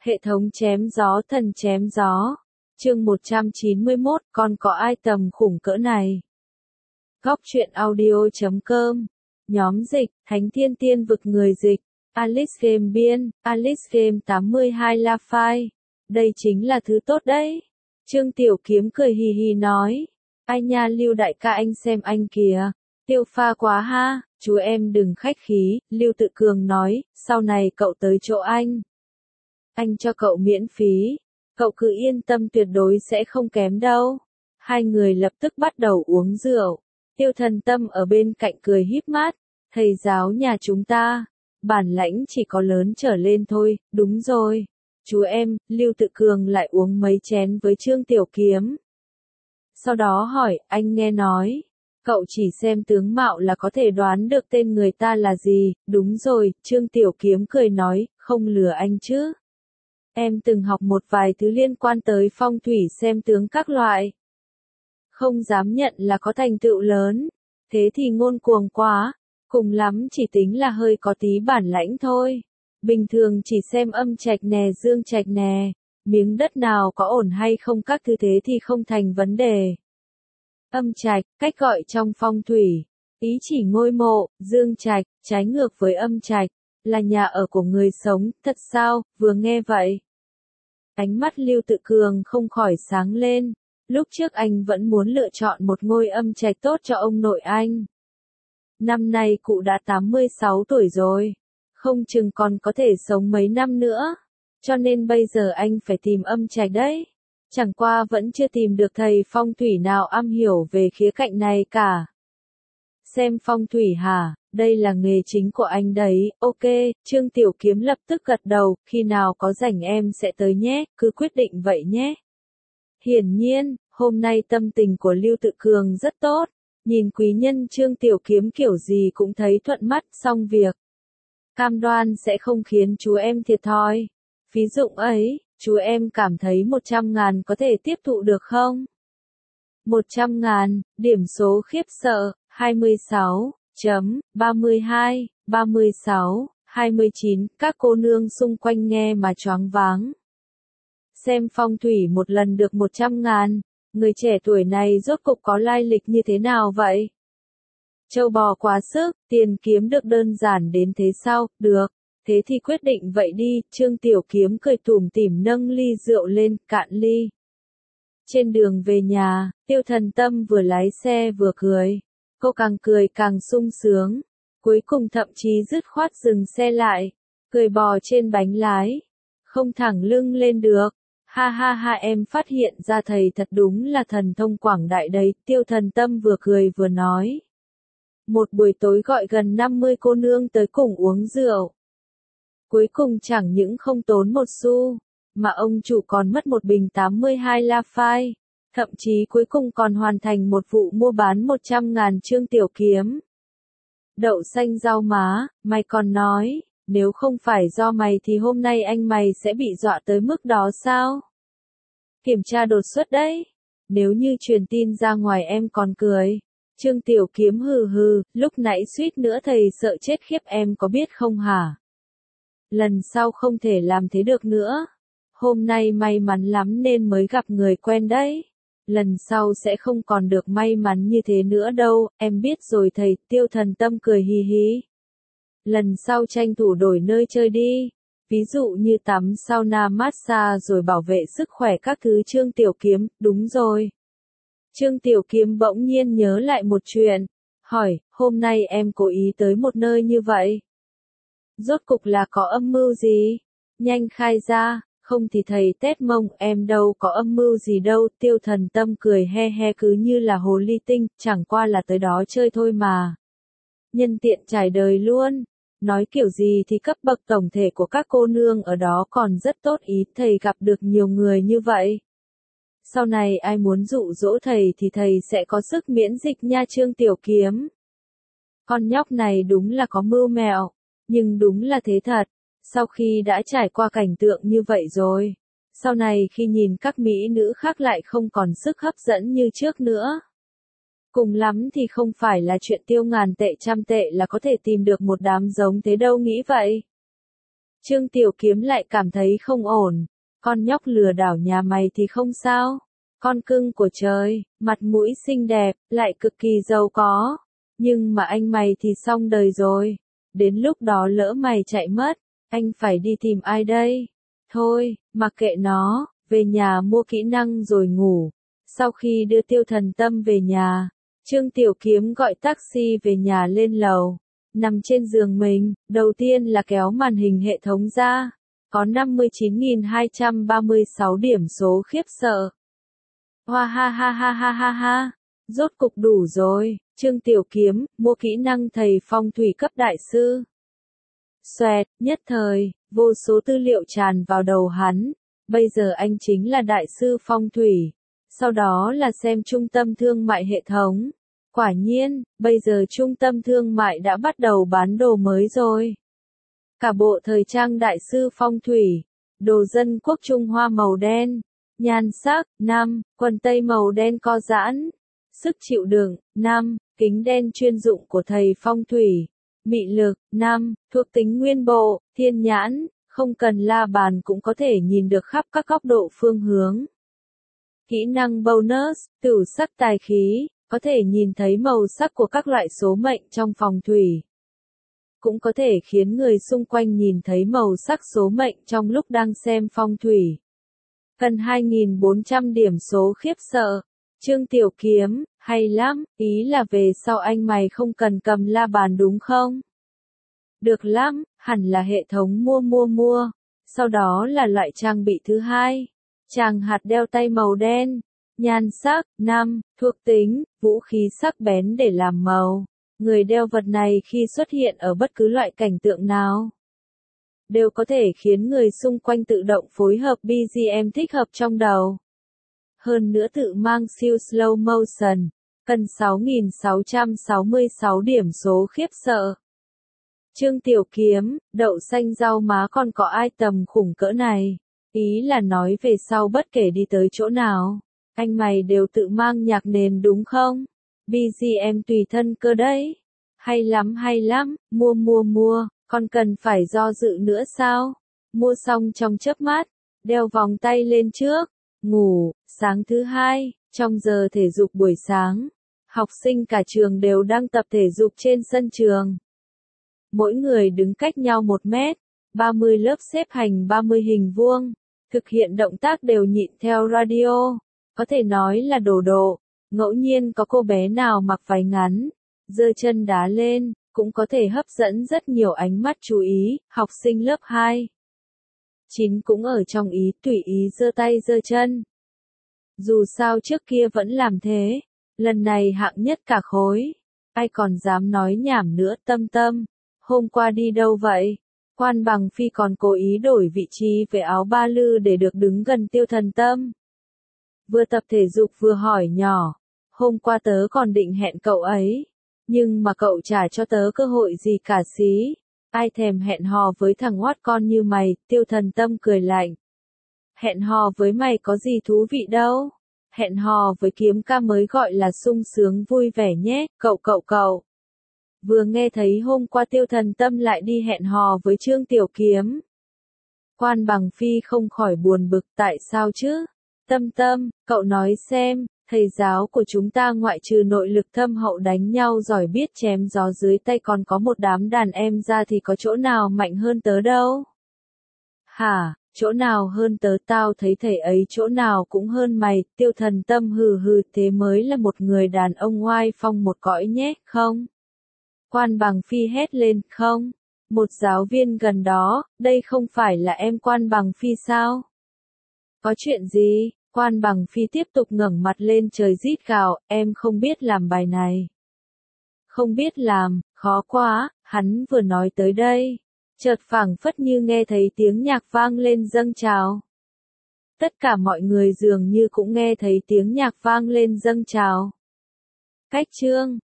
Hệ thống chém gió thần chém gió. Chương 191, còn có ai tầm khủng cỡ này? Góc truyện audio.com. Nhóm dịch, Thánh Thiên Tiên Vực người dịch. Alice Game biên, Alice Game 82 La Phai. Đây chính là thứ tốt đấy. Trương Tiểu Kiếm cười hì hì nói. Ai nha Lưu đại ca anh xem anh kìa. Tiêu pha quá ha, chú em đừng khách khí, Lưu Tự Cường nói, sau này cậu tới chỗ anh cho cậu miễn phí, cậu cứ yên tâm tuyệt đối sẽ không kém đâu. Hai người lập tức bắt đầu uống rượu, Tiêu Thần Tâm ở bên cạnh cười híp mắt, thầy giáo nhà chúng ta, bản lãnh chỉ có lớn trở lên thôi, đúng rồi. Chú em, Lưu Tự Cường lại uống mấy chén với Trương Tiểu Kiếm. Sau đó hỏi, anh nghe nói, cậu chỉ xem tướng mạo là có thể đoán được tên người ta là gì, đúng rồi, Trương Tiểu Kiếm cười nói, không lừa anh chứ. Em từng học một vài thứ liên quan tới phong thủy xem tướng các loại. Không dám nhận là có thành tựu lớn, thế thì ngông cuồng quá, cùng lắm chỉ tính là hơi có tí bản lãnh thôi. Bình thường chỉ xem âm trạch nè dương trạch nè, miếng đất nào có ổn hay không các thứ thế thì không thành vấn đề. Âm trạch, cách gọi trong phong thủy, ý chỉ ngôi mộ, dương trạch, trái ngược với âm trạch, là nhà ở của người sống, thật sao, vừa nghe vậy. Ánh mắt Lưu Tự Cường không khỏi sáng lên, lúc trước anh vẫn muốn lựa chọn một ngôi âm trạch tốt cho ông nội anh. Năm nay cụ đã 86 tuổi rồi, không chừng còn có thể sống mấy năm nữa, cho nên bây giờ anh phải tìm âm trạch đấy. Chẳng qua vẫn chưa tìm được thầy phong thủy nào am hiểu về khía cạnh này cả. Xem phong thủy hả, đây là nghề chính của anh đấy, ok, Trương Tiểu Kiếm lập tức gật đầu, khi nào có rảnh em sẽ tới nhé, cứ quyết định vậy nhé. Hiển nhiên, hôm nay tâm tình của Lưu Tự Cường rất tốt, nhìn quý nhân Trương Tiểu Kiếm kiểu gì cũng thấy thuận mắt, xong việc. Cam đoan sẽ không khiến chú em thiệt thòi. Ví dụ ấy, chú em cảm thấy 100.000 có thể tiếp thụ được không? 100.000, điểm số khiếp sợ, 26, 32, 36, 29, các cô nương xung quanh nghe mà choáng váng. Xem phong thủy một lần được 100.000, người trẻ tuổi này rốt cục có lai lịch như thế nào vậy? Châu bò quá sức, tiền kiếm được đơn giản đến thế sao, được, thế thì quyết định vậy đi, Trương Tiểu Kiếm cười tủm tỉm nâng ly rượu lên, cạn ly. Trên đường về nhà, Tiêu Thần Tâm vừa lái xe vừa cười, cô càng cười càng sung sướng, cuối cùng thậm chí dứt khoát dừng xe lại, cười bò trên bánh lái, không thẳng lưng lên được. Ha ha ha em phát hiện ra thầy thật đúng là thần thông quảng đại đấy, Tiêu Thần Tâm vừa cười vừa nói. Một buổi tối gọi gần 50 cô nương tới cùng uống rượu. Cuối cùng chẳng những không tốn một xu, mà ông chủ còn mất một bình 82 La Phai, thậm chí cuối cùng còn hoàn thành một vụ mua bán 100.000 Trương Tiểu Kiếm. Đậu xanh rau má, mày còn nói, nếu không phải do mày thì hôm nay anh mày sẽ bị dọa tới mức đó sao? Kiểm tra đột xuất đấy, nếu như truyền tin ra ngoài em còn cười. Trương Tiểu Kiếm hừ hừ, lúc nãy suýt nữa thầy sợ chết khiếp em có biết không hả? Lần sau không thể làm thế được nữa. Hôm nay may mắn lắm nên mới gặp người quen đấy. Lần sau sẽ không còn được may mắn như thế nữa đâu, em biết rồi thầy, Tiêu Thần Tâm cười hì hì. Lần sau tranh thủ đổi nơi chơi đi. Ví dụ như tắm sauna massage rồi bảo vệ sức khỏe các thứ Trương Tiểu Kiếm, đúng rồi. Trương Tiểu Kiếm bỗng nhiên nhớ lại một chuyện, hỏi, hôm nay em cố ý tới một nơi như vậy. Rốt cục là có âm mưu gì? Nhanh khai ra, không thì thầy tét mông, em đâu có âm mưu gì đâu, Tiêu Thần Tâm cười he he cứ như là hồ ly tinh, chẳng qua là tới đó chơi thôi mà. Nhân tiện trải đời luôn. Nói kiểu gì thì cấp bậc tổng thể của các cô nương ở đó còn rất tốt ý, thầy gặp được nhiều người như vậy. Sau này ai muốn dụ dỗ thầy thì thầy sẽ có sức miễn dịch nha Trương Tiểu Kiếm. Con nhóc này đúng là có mưu mẹo, nhưng đúng là thế thật, sau khi đã trải qua cảnh tượng như vậy rồi, sau này khi nhìn các mỹ nữ khác lại không còn sức hấp dẫn như trước nữa. Cùng lắm thì không phải là chuyện tiêu ngàn tệ trăm tệ là có thể tìm được một đám giống thế đâu nghĩ vậy. Trương Tiểu Kiếm lại cảm thấy không ổn. Con nhóc lừa đảo nhà mày thì không sao. Con cưng của trời, mặt mũi xinh đẹp, lại cực kỳ giàu có. Nhưng mà anh mày thì xong đời rồi. Đến lúc đó lỡ mày chạy mất, anh phải đi tìm ai đây? Thôi, mặc kệ nó, về nhà mua kỹ năng rồi ngủ. Sau khi đưa Tiêu Thần Tâm về nhà, Trương Tiểu Kiếm gọi taxi về nhà lên lầu. Nằm trên giường mình, đầu tiên là kéo màn hình hệ thống ra. Có 59.236 điểm số khiếp sợ. Hoa ha ha ha ha ha ha. Rốt cục đủ rồi, Trương Tiểu Kiếm, mua kỹ năng thầy phong thủy cấp đại sư. Xoẹt, nhất thời, vô số tư liệu tràn vào đầu hắn. Bây giờ anh chính là đại sư phong thủy. Sau đó là xem trung tâm thương mại hệ thống. Quả nhiên, bây giờ trung tâm thương mại đã bắt đầu bán đồ mới rồi. Cả bộ thời trang đại sư phong thủy, đồ dân quốc Trung Hoa màu đen, nhan sắc, 5, quần tây màu đen co giãn, sức chịu đựng, 5, kính đen chuyên dụng của thầy phong thủy, mị lực, 5, thuộc tính nguyên bộ, thiên nhãn, không cần la bàn cũng có thể nhìn được khắp các góc độ phương hướng. Kỹ năng bonus, tửu sắc tài khí, có thể nhìn thấy màu sắc của các loại số mệnh trong phòng thủy. Cũng có thể khiến người xung quanh nhìn thấy màu sắc số mệnh trong lúc đang xem phong thủy. Cần 2.400 điểm số khiếp sợ. Trương Tiểu Kiếm, hay lắm, ý là về sau anh mày không cần cầm la bàn đúng không? Được lắm, hẳn là hệ thống mua. Sau đó là loại trang bị thứ hai. Chàng hạt đeo tay màu đen. Nhan sắc, 5, thuộc tính, vũ khí sắc bén để làm màu. Người đeo vật này khi xuất hiện ở bất cứ loại cảnh tượng nào, đều có thể khiến người xung quanh tự động phối hợp BGM thích hợp trong đầu. Hơn nữa tự mang siêu slow motion, cần 6.666 điểm số khiếp sợ. Trương Tiểu Kiếm, đậu xanh rau má còn có ai tầm khủng cỡ này. Ý là nói về sau bất kể đi tới chỗ nào, anh mày đều tự mang nhạc nền đúng không? BGM tùy thân cơ đấy. Hay lắm, mua, còn cần phải do dự nữa sao? Mua xong trong chớp mắt, đeo vòng tay lên trước, ngủ. Sáng thứ hai, trong giờ thể dục buổi sáng, học sinh cả trường đều đang tập thể dục trên sân trường. Mỗi người đứng cách nhau 1 mét, 30 lớp xếp thành 30 hình vuông, thực hiện động tác đều nhịn theo radio, có thể nói là đồ độ. Ngẫu nhiên có cô bé nào mặc váy ngắn, giơ chân đá lên, cũng có thể hấp dẫn rất nhiều ánh mắt chú ý. Học sinh lớp 2, 9 cũng ở trong ý tùy ý giơ tay giơ chân. Dù sao trước kia vẫn làm thế, lần này hạng nhất cả khối. Ai còn dám nói nhảm nữa. Tâm, hôm qua đi đâu vậy? Quan Bằng Phi còn cố ý đổi vị trí về áo ba lư để được đứng gần Tiêu Thần Tâm. Vừa tập thể dục vừa hỏi nhỏ, hôm qua tớ còn định hẹn cậu ấy, nhưng mà cậu chả cho tớ cơ hội gì cả xí. Ai thèm hẹn hò với thằng oát con như mày. Tiêu Thần Tâm cười lạnh. Hẹn hò với mày có gì thú vị đâu. Hẹn hò với Kiếm ca mới gọi là sung sướng vui vẻ nhé, cậu. Vừa nghe thấy hôm qua Tiêu Thần Tâm lại đi hẹn hò với Trương Tiểu Kiếm, Quan Bằng Phi không khỏi buồn bực. Tại sao chứ? Tâm, cậu nói xem, thầy giáo của chúng ta ngoại trừ nội lực thâm hậu đánh nhau giỏi biết chém gió dưới tay còn có một đám đàn em ra thì có chỗ nào mạnh hơn tớ đâu? Hả, chỗ nào hơn tớ? Tao thấy thầy ấy chỗ nào cũng hơn mày. Tiêu Thần Tâm hừ, thế mới là một người đàn ông oai phong một cõi nhé, không? Quan Bằng Phi hét lên. Không, một giáo viên gần đó, đây không phải là em Quan Bằng Phi sao? Có chuyện gì? Quan Bằng Phi tiếp tục ngẩng mặt lên trời rít gào, em không biết làm bài này. Không biết làm, khó quá. Hắn vừa nói tới đây, chợt phảng phất như nghe thấy tiếng nhạc vang lên dâng trào. Tất cả mọi người dường như cũng nghe thấy tiếng nhạc vang lên dâng trào. Cách chương